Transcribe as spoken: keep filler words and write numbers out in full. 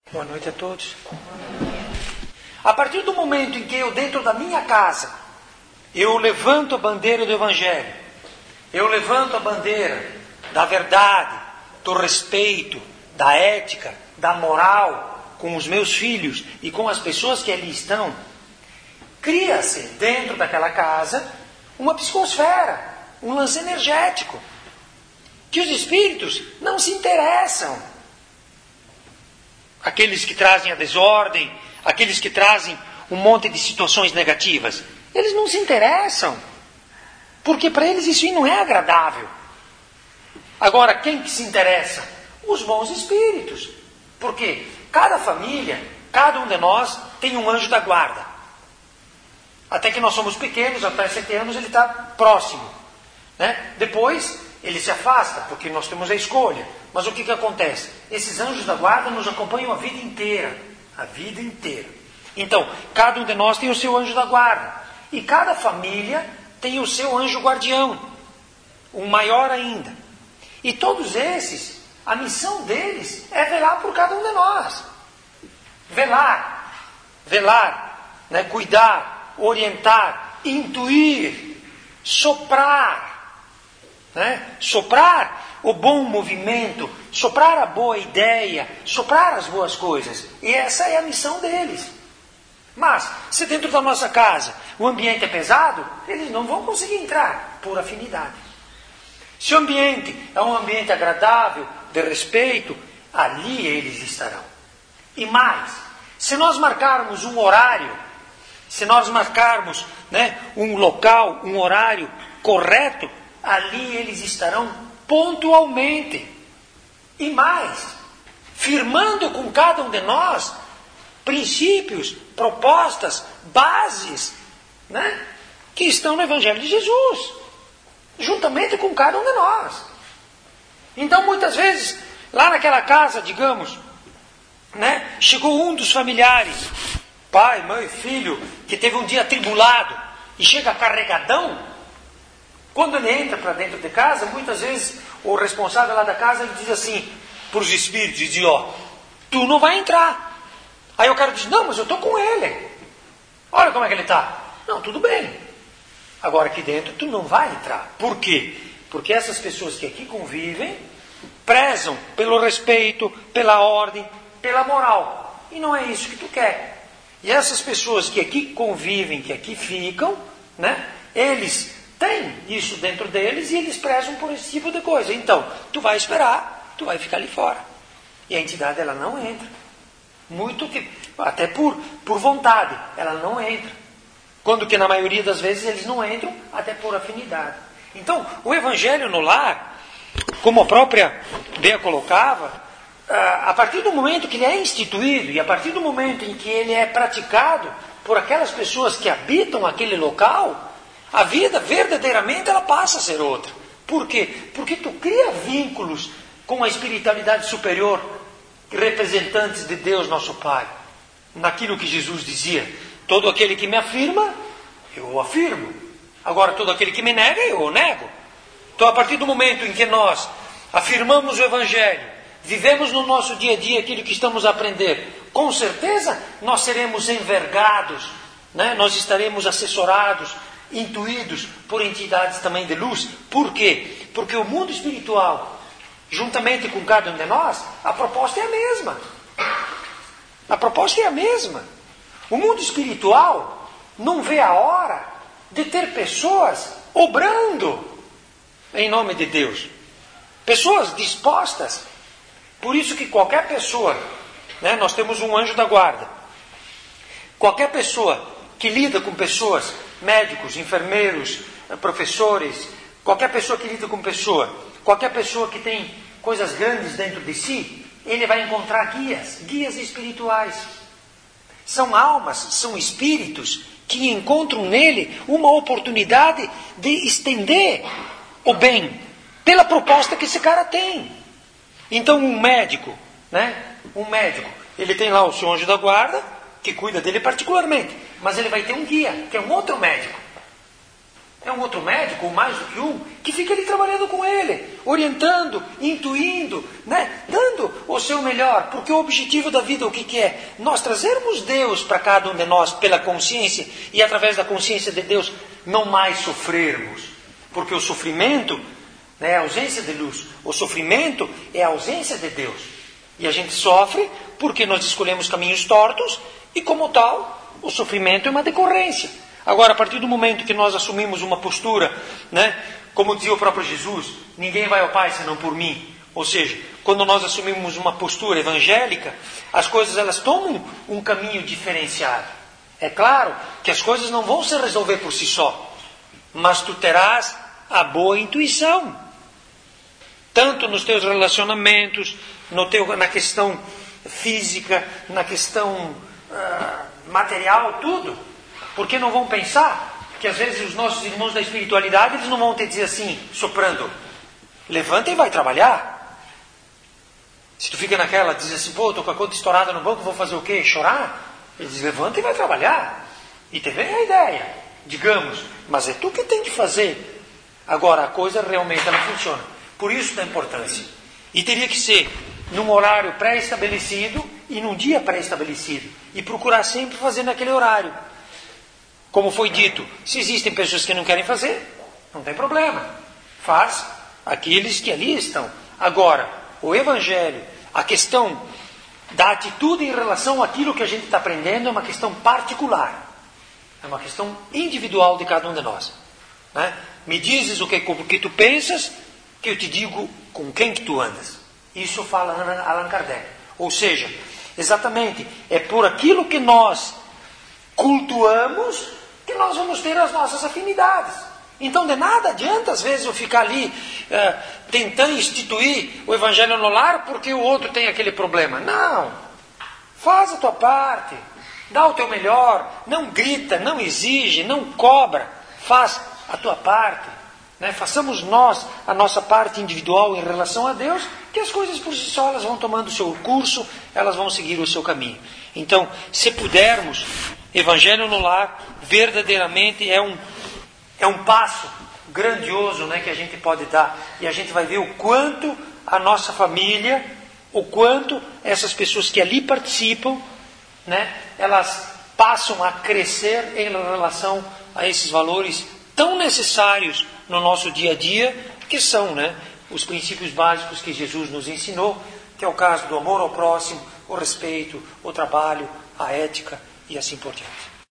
Boa noite a todos. A partir do momento em que eu, dentro da minha casa, eu levanto a bandeira do Evangelho, eu levanto a bandeira da verdade, do respeito, da ética, da moral com os meus filhos e com as pessoas que ali estão, cria-se dentro daquela casa uma psicosfera, um lance energético, que os espíritos não se interessam. Aqueles que trazem a desordem, aqueles que trazem um monte de situações negativas, eles não se interessam, porque para eles isso não é agradável. Agora, quem que se interessa? Os bons espíritos, porque cada família, cada um de nós tem um anjo da guarda. Até que nós somos pequenos, até sete anos ele está próximo, né? Depois ele se afasta, porque nós temos a escolha. Mas o que, que acontece? Esses anjos da guarda nos acompanham a vida inteira. A vida inteira. Então, cada um de nós tem o seu anjo da guarda. E cada família tem o seu anjo guardião. Um maior ainda. E todos esses, a missão deles é velar por cada um de nós. Velar. Velar. Né? Cuidar. Orientar. Intuir. Soprar. Né? Soprar o bom movimento, soprar a boa ideia, soprar as boas coisas. E essa é a missão deles. Mas, se dentro da nossa casa o ambiente é pesado, eles não vão conseguir entrar por afinidade. Se o ambiente é um ambiente agradável, de respeito, ali eles estarão. E mais, se nós marcarmos um horário, se nós marcarmos, né, um local, um horário correto, ali eles estarão pontualmente. E mais, firmando com cada um de nós princípios, propostas, bases, né, que estão no Evangelho de Jesus, juntamente com cada um de nós. Então, muitas vezes, lá naquela casa, digamos, né, chegou um dos familiares, pai, mãe, filho, que teve um dia atribulado e chega carregadão. Quando ele entra para dentro de casa, muitas vezes o responsável lá da casa ele diz assim para os espíritos, diz, ó, tu não vai entrar. Aí o cara diz, não, mas eu estou com ele. Olha como é que ele está. Não, tudo bem. Agora aqui dentro tu não vai entrar. Por quê? Porque essas pessoas que aqui convivem prezam pelo respeito, pela ordem, pela moral. E não é isso que tu quer. E essas pessoas que aqui convivem, que aqui ficam, né, eles tem isso dentro deles e eles prezam por esse tipo de coisa. Então, tu vai esperar, tu vai ficar ali fora. E a entidade, ela não entra. Muito que, até por, por vontade, ela não entra. Quando que na maioria das vezes eles não entram, até por afinidade. Então, o Evangelho no lar, como a própria Bea colocava, a partir do momento que ele é instituído e a partir do momento em que ele é praticado por aquelas pessoas que habitam aquele local, a vida, verdadeiramente, ela passa a ser outra. Por quê? Porque tu cria vínculos com a espiritualidade superior, representantes de Deus, nosso Pai. Naquilo que Jesus dizia, todo aquele que me afirma, eu o afirmo. Agora, todo aquele que me nega, eu o nego. Então, a partir do momento em que nós afirmamos o Evangelho, vivemos no nosso dia a dia aquilo que estamos a aprender, com certeza nós seremos envergados, né? Nós estaremos assessorados, intuídos por entidades também de luz. Por quê? Porque o mundo espiritual, juntamente com cada um de nós, a proposta é a mesma. A proposta é a mesma. O mundo espiritual não vê a hora de ter pessoas obrando em nome de Deus. Pessoas dispostas. Por isso que qualquer pessoa, né, nós temos um anjo da guarda. Qualquer pessoa que lida com pessoas, médicos, enfermeiros, professores, qualquer pessoa que lida com pessoa, qualquer pessoa que tem coisas grandes dentro de si, ele vai encontrar guias, guias espirituais. São almas, são espíritos que encontram nele uma oportunidade de estender o bem, pela proposta que esse cara tem. Então um médico, né? Um médico, ele tem lá o seu anjo da guarda, que cuida dele particularmente, mas ele vai ter um guia, que é um outro médico. é um outro médico, ou mais do que um, que fica ali trabalhando com ele, orientando, intuindo, né? Dando o seu melhor, porque o objetivo da vida, o que, que é? Nós trazermos Deus para cada um de nós pela consciência, e através da consciência de Deus não mais sofrermos, porque o sofrimento, né, é a ausência de luz, o sofrimento é a ausência de Deus, e a gente sofre porque nós escolhemos caminhos tortos, e como tal, o sofrimento é uma decorrência. Agora, a partir do momento que nós assumimos uma postura, né, como dizia o próprio Jesus, ninguém vai ao Pai senão por mim. Ou seja, quando nós assumimos uma postura evangélica, as coisas elas tomam um caminho diferenciado. É claro que as coisas não vão se resolver por si só, mas tu terás a boa intuição. Tanto nos teus relacionamentos, no teu, na questão física, na questão uh, material, tudo. Porque não vão pensar que às vezes os nossos irmãos da espiritualidade, eles não vão te dizer assim, soprando, levanta e vai trabalhar. Se tu fica naquela, diz assim, pô, estou com a conta estourada no banco, vou fazer o quê? Chorar? Ele diz, levanta e vai trabalhar. E te vem a ideia, digamos, mas é tu que tem que fazer. Agora, a coisa realmente ela funciona. Por isso da importância. E teria que ser num horário pré-estabelecido e num dia pré-estabelecido. E procurar sempre fazer naquele horário. Como foi dito, se existem pessoas que não querem fazer, não tem problema. Faz aqueles que ali estão. Agora, o Evangelho, a questão da atitude em relação àquilo que a gente está aprendendo é uma questão particular. É uma questão individual de cada um de nós. Né? Me dizes o que, o que tu pensas, que eu te digo com quem que tu andas. Isso fala Allan Kardec. Ou seja, exatamente, é por aquilo que nós cultuamos que nós vamos ter as nossas afinidades. Então de nada adianta às vezes eu ficar ali uh, tentando instituir o Evangelho no lar porque o outro tem aquele problema. Não, faz a tua parte, dá o teu melhor, não grita, não exige, não cobra, faz a tua parte, né? Façamos nós a nossa parte individual em relação a Deus, que as coisas por si só elas vão tomando o seu curso, elas vão seguir o seu caminho. Então, se pudermos, Evangelho no lar verdadeiramente é um, é um passo grandioso, né, que a gente pode dar. E a gente vai ver o quanto a nossa família, o quanto essas pessoas que ali participam, né, elas passam a crescer em relação a esses valores tão necessários no nosso dia a dia, que são, né, os princípios básicos que Jesus nos ensinou, que é o caso do amor ao próximo, o respeito, o trabalho, a ética e assim por diante.